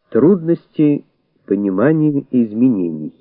Трудности понимания изменений.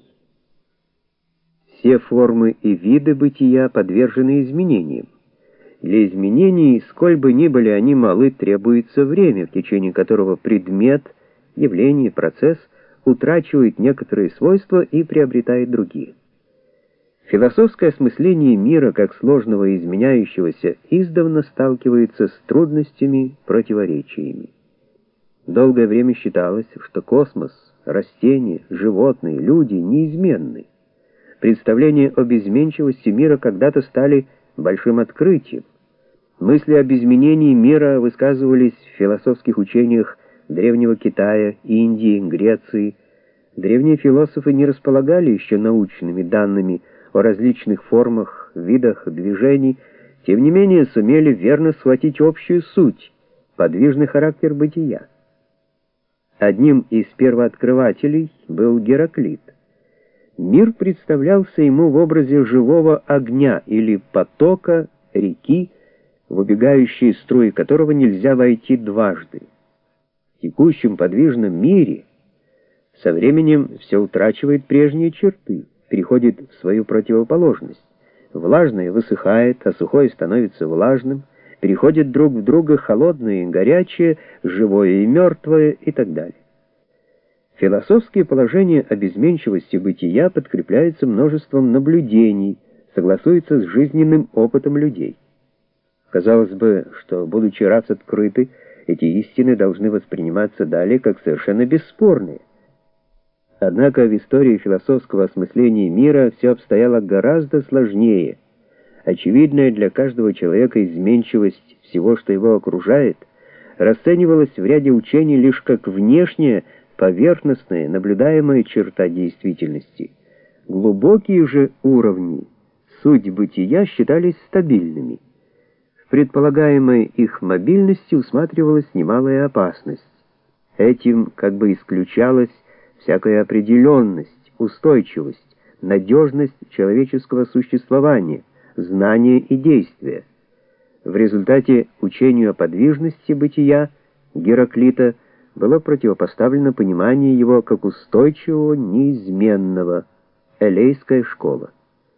Все формы и виды бытия подвержены изменениям. Для изменений, сколь бы ни были они малы, требуется время, в течение которого предмет, явление, процесс утрачивает некоторые свойства и приобретает другие. Философское осмысление мира как сложного и изменяющегося издавна сталкивается с трудностями, противоречиями. Долгое время считалось, что космос, растения, животные, люди неизменны. Представления об изменчивости мира когда-то стали большим открытием. Мысли об изменении мира высказывались в философских учениях Древнего Китая, Индии, Греции. Древние философы не располагали еще научными данными о различных формах, видах движений, тем не менее сумели верно схватить общую суть, подвижный характер бытия. Одним из первооткрывателей был Гераклит. Мир представлялся ему в образе живого огня или потока, реки, в убегающие струи которого нельзя войти дважды. В текущем подвижном мире со временем все утрачивает прежние черты, переходит в свою противоположность. Влажное высыхает, а сухое становится влажным, переходит друг в друга холодное и горячее, живое и мертвое и так далее. Философские положения об изменчивости бытия подкрепляются множеством наблюдений, согласуются с жизненным опытом людей. Казалось бы, что, будучи раз открыты, эти истины должны восприниматься далее как совершенно бесспорные. Однако в истории философского осмысления мира все обстояло гораздо сложнее. Очевидная для каждого человека изменчивость всего, что его окружает, расценивалась в ряде учений лишь как внешняя, поверхностная, наблюдаемая черта действительности. Глубокие же уровни, суть бытия считались стабильными. В предполагаемой их мобильности усматривалась немалая опасность. Этим как бы исключалась всякая определенность, устойчивость, надежность человеческого существования, знания и действия. В результате учению о подвижности бытия Гераклита было противопоставлено понимание его как устойчивого, неизменного, элейская школа.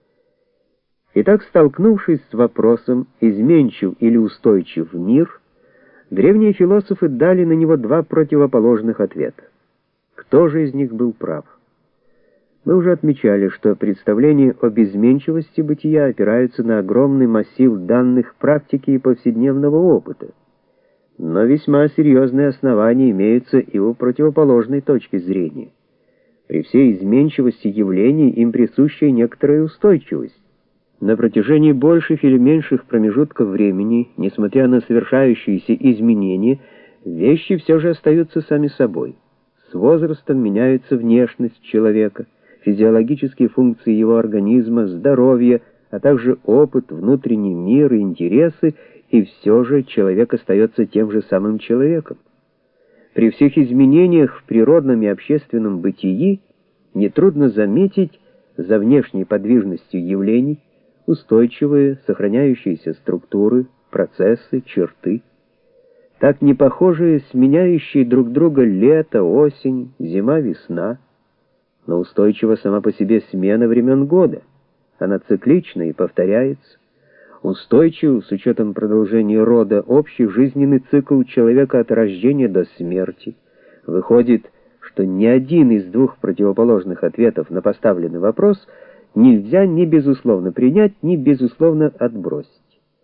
Итак, столкнувшись с вопросом, изменчив или устойчив мир, древние философы дали на него два противоположных ответа. Кто же из них был прав? Мы уже отмечали, что представления об изменчивости бытия опираются на огромный массив данных практики и повседневного опыта. Но весьма серьезные основания имеются и у противоположной точки зрения. При всей изменчивости явлений им присуща некоторая устойчивость. На протяжении больших или меньших промежутков времени, несмотря на совершающиеся изменения, вещи все же остаются сами собой. С возрастом меняется внешность человека, физиологические функции его организма, здоровье, а также опыт, внутренний мир и интересы, и все же человек остается тем же самым человеком. При всех изменениях в природном и общественном бытии нетрудно заметить за внешней подвижностью явлений устойчивые, сохраняющиеся структуры, процессы, черты. Так непохожие, сменяющие друг друга лето, осень, зима, весна, но устойчива сама по себе смена времен года. Она циклична и повторяется. Устойчив, с учетом продолжения рода, общий жизненный цикл человека от рождения до смерти. Выходит, что ни один из двух противоположных ответов на поставленный вопрос нельзя ни безусловно принять, ни безусловно отбросить.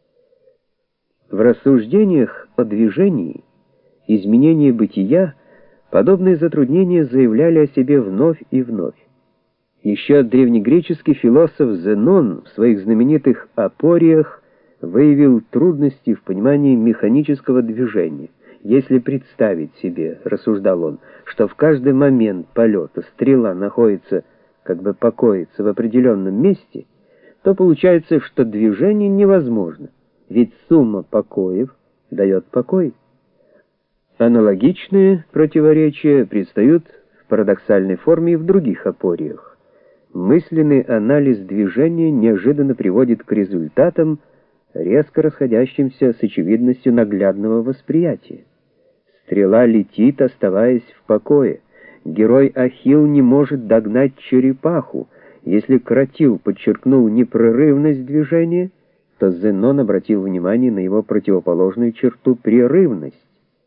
В рассуждениях о движении, изменении бытия, подобные затруднения заявляли о себе вновь и вновь. Еще древнегреческий философ Зенон в своих знаменитых «Апориях» выявил трудности в понимании механического движения. Если представить себе, рассуждал он, что в каждый момент полета стрела находится, как бы покоится в определенном месте, то получается, что движение невозможно, ведь сумма покоев дает покой. Аналогичные противоречия предстают в парадоксальной форме и в других апориях. Мысленный анализ движения неожиданно приводит к результатам, резко расходящимся с очевидностью наглядного восприятия. Стрела летит, оставаясь в покое. Герой Ахилл не может догнать черепаху. Если Кратил подчеркнул непрерывность движения, то Зенон обратил внимание на его противоположную черту — прерывность.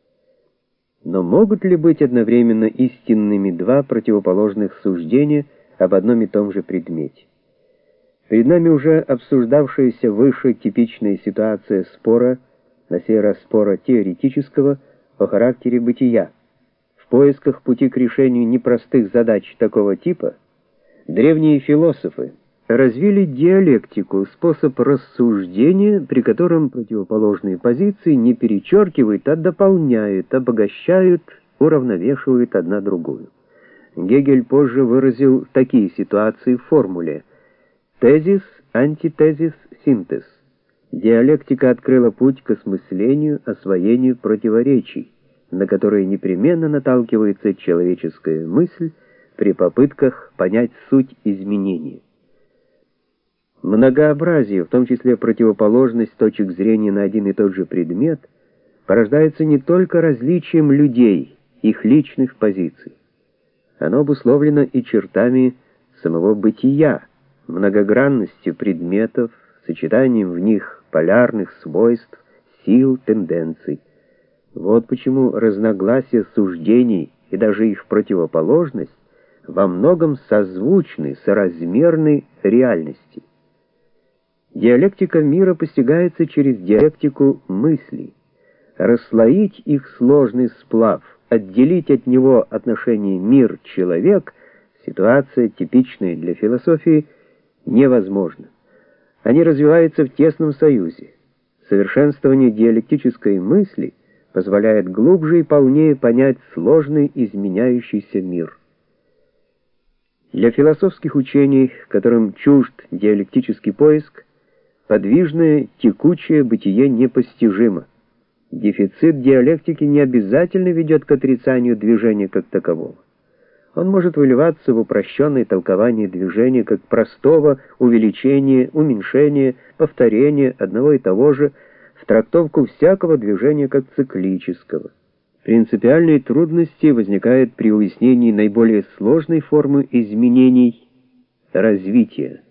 Но могут ли быть одновременно истинными два противоположных суждения об одном и том же предмете? Перед нами уже обсуждавшаяся выше типичная ситуация спора, на сей раз спора теоретического, о характере бытия. В поисках пути к решению непростых задач такого типа древние философы развили диалектику, способ рассуждения, при котором противоположные позиции не перечеркивают, а дополняют, обогащают, уравновешивают одна другую. Гегель позже выразил такие ситуации в формуле: тезис, антитезис, синтез. Диалектика открыла путь к осмыслению, освоению противоречий, на которые непременно наталкивается человеческая мысль при попытках понять суть изменения. Многообразие, в том числе противоположность точек зрения на один и тот же предмет, порождается не только различием людей, их личных позиций. Оно обусловлено и чертами самого бытия, многогранностью предметов, сочетанием в них полярных свойств, сил, тенденций. Вот почему разногласия суждений и даже их противоположность во многом созвучны, соразмерны реальности. Диалектика мира постигается через диалектику мыслей. Расслоить их сложный сплав, отделить от него отношение мир-человек, ситуация, типичная для философии, невозможно. Они развиваются в тесном союзе. Совершенствование диалектической мысли позволяет глубже и полнее понять сложный изменяющийся мир. Для философских учений, которым чужд диалектический поиск, подвижное, текучее бытие непостижимо. Дефицит диалектики не обязательно ведет к отрицанию движения как такового. Он может выливаться в упрощенное толкование движения как простого увеличения, уменьшения, повторения одного и того же, в трактовку всякого движения как циклического. Принципиальные трудности возникают при уяснении наиболее сложной формы изменений — развития.